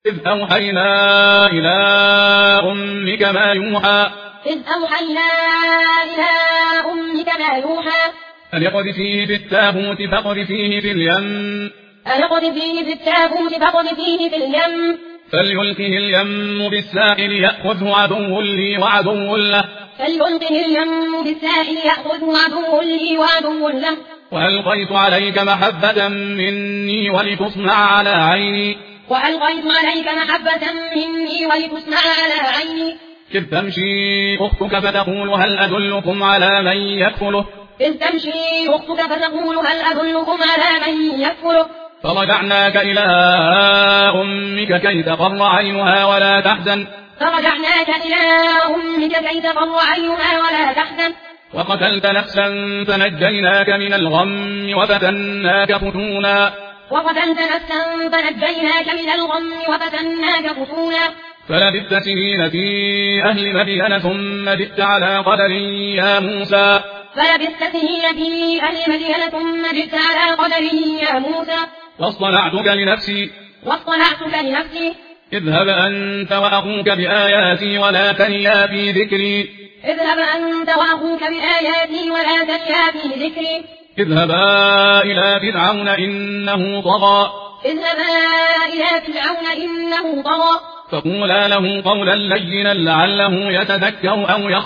إذ أوحينا إلى أمك ما يوحى أن اقذفيه في التابوت فاقذفيه في اليم فليلقه اليم بالساحل يأخذه عدو لي وعدو له وألقيت عليك محبة مني ولتصنع على عيني إذ تمشي أختك فتقول هل أدلكم على من يكفله فرجعناك إلى أمك كي تقر عينها ولا تحزن وقتلت نفسا فنجيناك من الغم وفتناك فلبثت سنين في أهل مدين ثم جئت على قدر يا موسى واصطنعتك لنفسي اذهب أنت وأخوك بآياتي ولا تنيا في ذكري اذهبا إلى فرعون إنه طغى فقولا له قولا لينا لعله يتذكر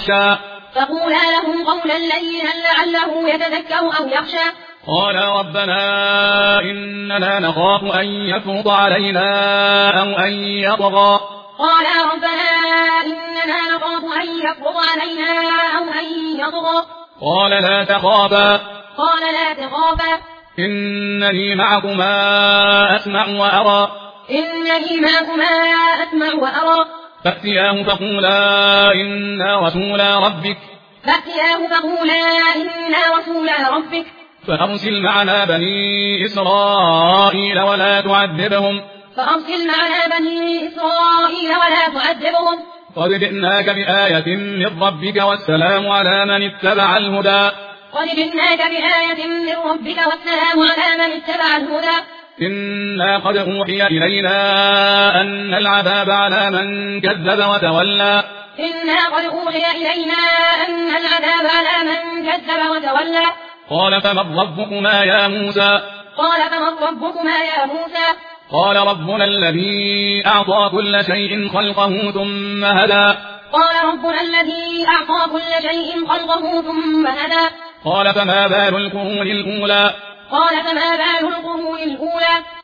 أو يخشى قال ربنا إننا نخاف أن يفرط علينا أو أن يطغى قال لا تخافا إنني معكما أسمع وأرى فأتياه فقولا إنا رسولا ربك فأرسل معنا بني إسرائيل ولا تعذبهم قد جئناك بآية من ربك والسلام على من اتبع الهدى إنا قد أوحي إلينا أن العذاب على من كذب وتولى قال فمن ربكما يا موسى قال ربنا الذي أعطى كل شيء خلقه ثم هدى قال فما بال القرون الأولى